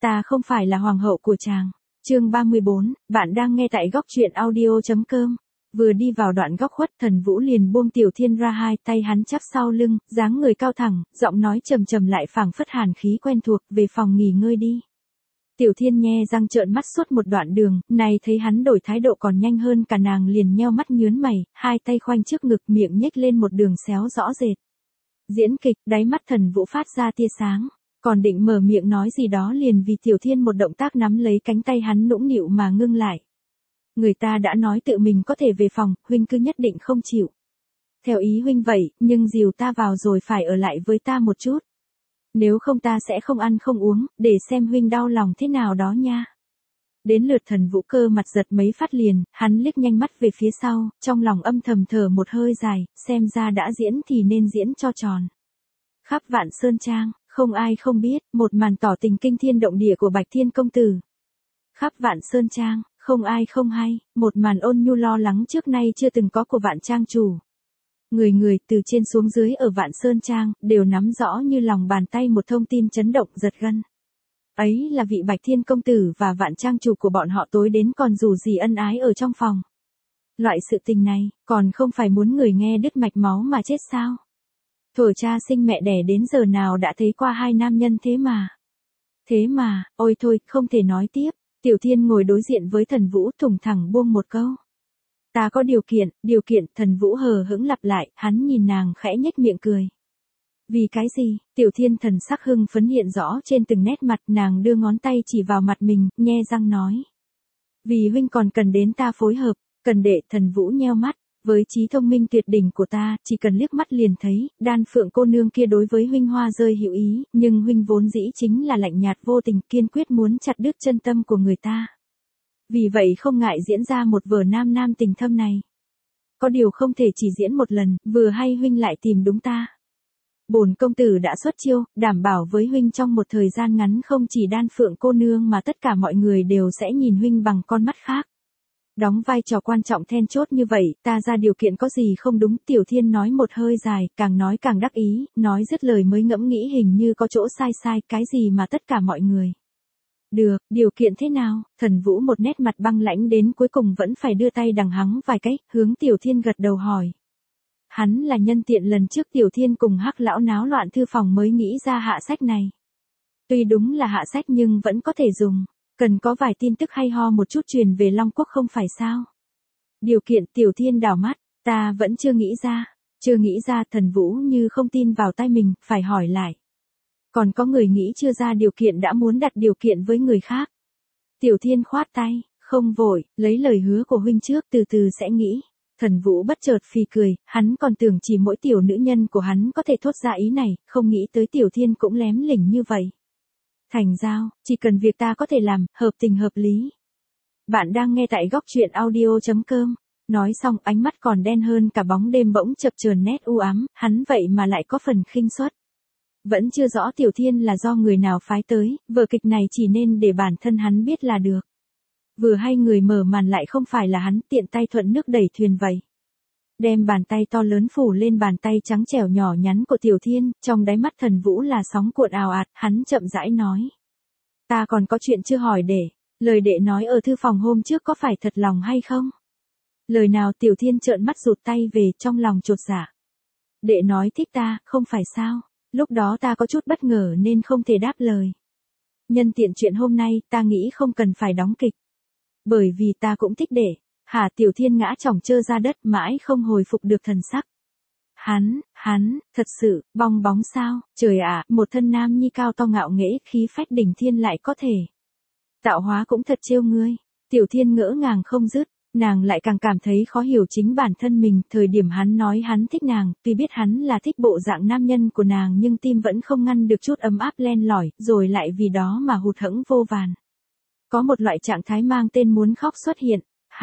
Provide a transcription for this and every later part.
ta không phải là hoàng hậu của chàng. Chương 34, bạn đang nghe tại góc truyện audio.com. Vừa đi vào đoạn góc khuất, Thần Vũ liền buông Tiểu Thiên ra, hai tay hắn chắp sau lưng, dáng người cao thẳng, giọng nói trầm trầm lại phảng phất hàn khí quen thuộc, về phòng nghỉ ngơi đi. Tiểu Thiên nhe răng trợn mắt suốt một đoạn đường, này thấy hắn đổi thái độ còn nhanh hơn cả nàng liền nheo mắt nhướn mày, hai tay khoanh trước ngực, miệng nhếch lên một đường xéo rõ rệt. Diễn kịch, đáy mắt Thần Vũ phát ra tia sáng, còn định mở miệng nói gì đó liền vì Tiểu Thiên một động tác nắm lấy cánh tay hắn nũng nịu mà ngưng lại. Người ta đã nói tự mình có thể về phòng, huynh cứ nhất định không chịu. Theo ý huynh vậy, nhưng dìu ta vào rồi phải ở lại với ta một chút. Nếu không ta sẽ không ăn không uống, để xem huynh đau lòng thế nào đó nha. Đến lượt Thần Vũ cơ mặt giật mấy phát liền, hắn liếc nhanh mắt về phía sau, trong lòng âm thầm thở một hơi dài, xem ra đã diễn thì nên diễn cho tròn. Khắp Vạn Sơn Trang, không ai không biết, một màn tỏ tình kinh thiên động địa của Bạch Thiên công tử. Khắp Vạn Sơn Trang, không ai không hay, một màn ôn nhu lo lắng trước nay chưa từng có của Vạn Trang chủ. Người người từ trên xuống dưới ở Vạn Sơn Trang, đều nắm rõ như lòng bàn tay một thông tin chấn động giật gân. Ấy là vị Bạch Thiên công tử và Vạn Trang chủ của bọn họ tối đến còn dù gì ân ái ở trong phòng. Loại sự tình này, còn không phải muốn người nghe đứt mạch máu mà chết sao? Thuở cha sinh mẹ đẻ đến giờ nào đã thấy qua hai nam nhân thế mà. Thế mà, ôi thôi, không thể nói tiếp. Tiểu Thiên ngồi đối diện với Thần Vũ thủng thẳng buông một câu. Ta có điều kiện, Thần Vũ hờ hững lặp lại, hắn nhìn nàng khẽ nhếch miệng cười. Vì cái gì? Tiểu Thiên thần sắc hưng phấn hiện rõ trên từng nét mặt, nàng đưa ngón tay chỉ vào mặt mình, nhe răng nói. Vì huynh còn cần đến ta phối hợp, cần để. Thần Vũ nheo mắt, với trí thông minh tuyệt đỉnh của ta, chỉ cần liếc mắt liền thấy, Đan Phượng cô nương kia đối với huynh hoa rơi hữu ý, nhưng huynh vốn dĩ chính là lạnh nhạt vô tình, kiên quyết muốn chặt đứt chân tâm của người ta. Vì vậy không ngại diễn ra một vở nam nam tình thâm này. Có điều không thể chỉ diễn một lần, vừa hay huynh lại tìm đúng ta. Bổn công tử đã xuất chiêu, đảm bảo với huynh trong một thời gian ngắn không chỉ Đan Phượng cô nương mà tất cả mọi người đều sẽ nhìn huynh bằng con mắt khác. Đóng vai trò quan trọng then chốt như vậy, ta ra điều kiện có gì không đúng? Tiểu Thiên nói một hơi dài, càng nói càng đắc ý, nói dứt lời mới ngẫm nghĩ hình như có chỗ sai, cái gì mà tất cả mọi người. Được, điều kiện thế nào? Thần Vũ một nét mặt băng lãnh đến cuối cùng vẫn phải đưa tay đằng hắng vài cái, hướng Tiểu Thiên gật đầu hỏi. Hắn là nhân tiện lần trước Tiểu Thiên cùng Hắc lão náo loạn thư phòng mới nghĩ ra hạ sách này. Tuy đúng là hạ sách nhưng vẫn có thể dùng. Cần có vài tin tức hay ho một chút truyền về Long Quốc không phải sao? Điều kiện. Tiểu Thiên đảo mắt, ta vẫn chưa nghĩ ra. Thần Vũ như không tin vào tai mình, phải hỏi lại. Còn có người nghĩ chưa ra điều kiện đã muốn đặt điều kiện với người khác. Tiểu Thiên khoát tay, không vội, lấy lời hứa của huynh trước, từ từ sẽ nghĩ. Thần Vũ bất chợt phì cười, hắn còn tưởng chỉ mỗi tiểu nữ nhân của hắn có thể thốt ra ý này, không nghĩ tới Tiểu Thiên cũng lém lỉnh như vậy. Thành giao, chỉ cần việc ta có thể làm, hợp tình hợp lý. Bạn đang nghe tại góc truyện audio.com. Nói xong ánh mắt còn đen hơn cả bóng đêm bỗng chập chờn nét u ám, hắn vậy mà lại có phần khinh suất. Vẫn chưa rõ Tiểu Thiên là do người nào phái tới, vở kịch này chỉ nên để bản thân hắn biết là được. Vừa hay người mở màn lại không phải là hắn, tiện tay thuận nước đẩy thuyền vậy. Đem bàn tay to lớn phủ lên bàn tay trắng trẻo nhỏ nhắn của Tiểu Thiên, trong đáy mắt Thần Vũ là sóng cuộn ào ạt, hắn chậm rãi nói. Ta còn có chuyện chưa hỏi để, lời đệ nói ở thư phòng hôm trước có phải thật lòng hay không? Lời nào? Tiểu Thiên trợn mắt rụt tay về, trong lòng chột dạ. Đệ nói thích ta, không phải sao? Lúc đó ta có chút bất ngờ nên không thể đáp lời. Nhân tiện chuyện hôm nay, ta nghĩ không cần phải đóng kịch. Bởi vì ta cũng thích đệ. Hả? Tiểu Thiên ngã chỏng chơ ra đất, mãi không hồi phục được thần sắc. Hắn, thật sự, bong bóng sao? Trời ạ, một thân nam nhi cao to ngạo nghễ, khí phách đỉnh thiên lại có thể. Tạo hóa cũng thật trêu ngươi. Tiểu Thiên ngỡ ngàng không dứt, nàng lại càng cảm thấy khó hiểu chính bản thân mình. Thời điểm hắn nói hắn thích nàng, tuy biết hắn là thích bộ dạng nam nhân của nàng nhưng tim vẫn không ngăn được chút ấm áp len lỏi, rồi lại vì đó mà hụt hẫng vô vàn. Có một loại trạng thái mang tên muốn khóc xuất hiện.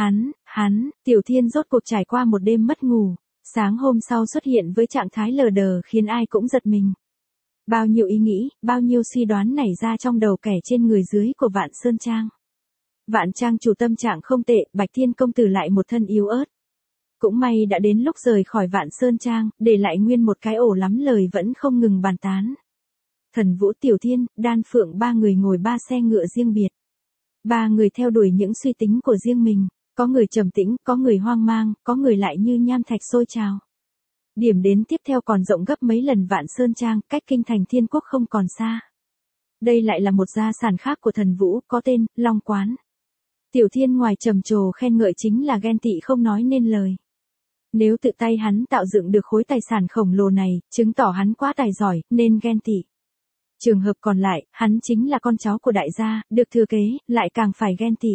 Tiểu Thiên rốt cuộc trải qua một đêm mất ngủ, sáng hôm sau xuất hiện với trạng thái lờ đờ khiến ai cũng giật mình. Bao nhiêu ý nghĩ, bao nhiêu suy đoán nảy ra trong đầu kẻ trên người dưới của Vạn Sơn Trang. Vạn Trang chủ tâm trạng không tệ, Bạch Thiên công tử lại một thân yếu ớt. Cũng may đã đến lúc rời khỏi Vạn Sơn Trang, để lại nguyên một cái ổ lắm lời vẫn không ngừng bàn tán. Thần Vũ, Tiểu Thiên, Đan Phượng ba người ngồi ba xe ngựa riêng biệt. Ba người theo đuổi những suy tính của riêng mình, có người trầm tĩnh, có người hoang mang, có người lại như nham thạch sôi trào. Điểm đến tiếp theo còn rộng gấp mấy lần Vạn Sơn Trang, cách kinh thành Thiên Quốc không còn xa. Đây lại là một gia sản khác của Thần Vũ, có tên, Long Quán. Tiểu Thiên ngoài trầm trồ khen ngợi chính là ghen tị không nói nên lời. Nếu tự tay hắn tạo dựng được khối tài sản khổng lồ này, chứng tỏ hắn quá tài giỏi, nên ghen tị. Trường hợp còn lại, hắn chính là con cháu của đại gia, được thừa kế, lại càng phải ghen tị.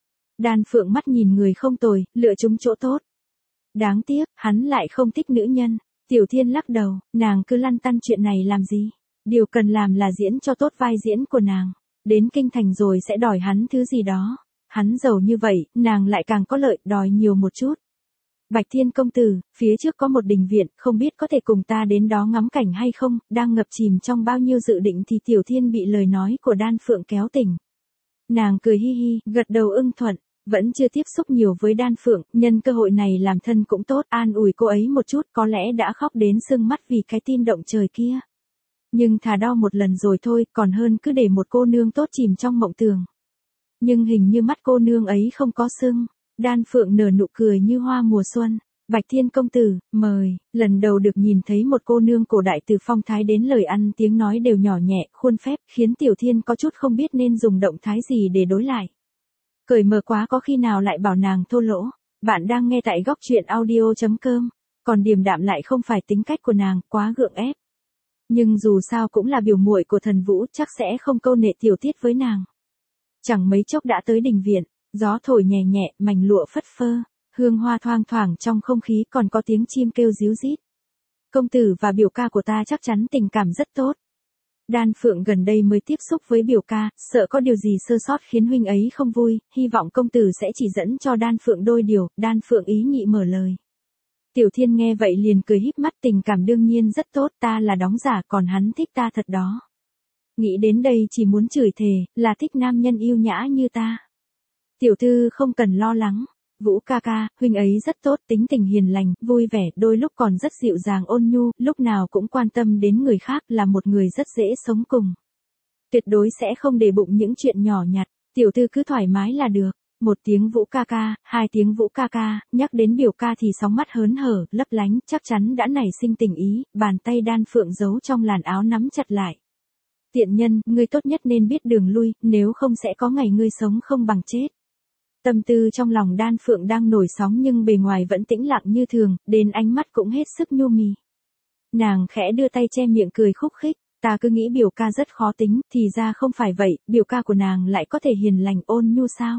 Đan Phượng mắt nhìn người không tồi, lựa trúng chỗ tốt. Đáng tiếc, hắn lại không thích nữ nhân. Tiểu Thiên lắc đầu, nàng cứ lăn tăn chuyện này làm gì. Điều cần làm là diễn cho tốt vai diễn của nàng. Đến kinh thành rồi sẽ đòi hắn thứ gì đó. Hắn giàu như vậy, nàng lại càng có lợi, đòi nhiều một chút. Bạch Thiên công tử, phía trước có một đình viện, không biết có thể cùng ta đến đó ngắm cảnh hay không, đang ngập chìm trong bao nhiêu dự định thì Tiểu Thiên bị lời nói của Đan Phượng kéo tỉnh. Nàng cười hi hi, gật đầu ưng thuận, vẫn chưa tiếp xúc nhiều với Đan Phượng, nhân cơ hội này làm thân cũng tốt, an ủi cô ấy một chút, có lẽ đã khóc đến sưng mắt vì cái tin động trời kia. Nhưng thà đau một lần rồi thôi, còn hơn cứ để một cô nương tốt chìm trong mộng tưởng. Nhưng hình như mắt cô nương ấy không có sưng. Đan Phượng nở nụ cười như hoa mùa xuân. Bạch Thiên công tử, mời. Lần đầu được nhìn thấy một cô nương cổ đại từ phong thái đến lời ăn tiếng nói đều nhỏ nhẹ, khuôn phép, khiến Tiểu Thiên có chút không biết nên dùng động thái gì để đối lại. Cởi mở quá có khi nào lại bảo nàng thô lỗ. Bạn đang nghe tại góc truyện audio.com. Còn điềm đạm lại không phải tính cách của nàng, quá gượng ép. Nhưng dù sao cũng là biểu muội của Thần Vũ, chắc sẽ không câu nệ tiểu tiết với nàng. Chẳng mấy chốc đã tới đình viện. Gió thổi nhẹ nhẹ, mảnh lụa phất phơ, hương hoa thoang thoảng trong không khí, còn có tiếng chim kêu ríu rít. Công tử và biểu ca của ta chắc chắn tình cảm rất tốt. Đan Phượng gần đây mới tiếp xúc với biểu ca, sợ có điều gì sơ sót khiến huynh ấy không vui, hy vọng công tử sẽ chỉ dẫn cho Đan Phượng đôi điều. Đan Phượng ý nhị mở lời. Tiểu Thiên nghe vậy liền cười híp mắt, tình cảm đương nhiên rất tốt, ta là đóng giả, còn hắn thích ta thật đó. Nghĩ đến đây chỉ muốn chửi thề, là thích nam nhân yêu nhã như ta. Tiểu thư không cần lo lắng. Vũ ca ca, huynh ấy rất tốt, tính tình hiền lành, vui vẻ, đôi lúc còn rất dịu dàng ôn nhu, lúc nào cũng quan tâm đến người khác, là một người rất dễ sống cùng. Tuyệt đối sẽ không để bụng những chuyện nhỏ nhặt, tiểu thư cứ thoải mái là được. Một tiếng Vũ ca ca, hai tiếng Vũ ca ca, nhắc đến biểu ca thì sóng mắt hớn hở, lấp lánh, chắc chắn đã nảy sinh tình ý, bàn tay Đan Phượng giấu trong làn áo nắm chặt lại. Tiện nhân, ngươi tốt nhất nên biết đường lui, nếu không sẽ có ngày ngươi sống không bằng chết. Tâm tư trong lòng Đan Phượng đang nổi sóng nhưng bề ngoài vẫn tĩnh lặng như thường, đến ánh mắt cũng hết sức nhu mì. Nàng khẽ đưa tay che miệng cười khúc khích, ta cứ nghĩ biểu ca rất khó tính, thì ra không phải vậy, biểu ca của nàng lại có thể hiền lành ôn nhu sao.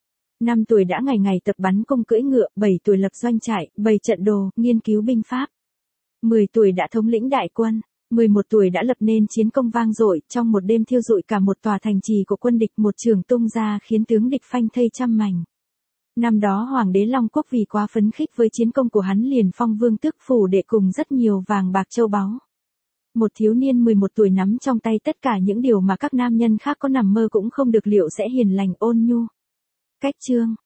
5 tuổi đã ngày ngày tập bắn cung cưỡi ngựa, 7 tuổi lập doanh trại, bày trận đồ, nghiên cứu binh pháp. 10 tuổi đã thống lĩnh đại quân. 11 tuổi đã lập nên chiến công vang dội, trong một đêm thiêu rụi cả một tòa thành trì của quân địch, một trường tung ra khiến tướng địch phanh thây trăm mảnh. Năm đó Hoàng đế Long Quốc vì quá phấn khích với chiến công của hắn liền phong vương tước phủ để cùng rất nhiều vàng bạc châu báu. Một thiếu niên 11 tuổi nắm trong tay tất cả những điều mà các nam nhân khác có nằm mơ cũng không được, liệu sẽ hiền lành ôn nhu. Cách chương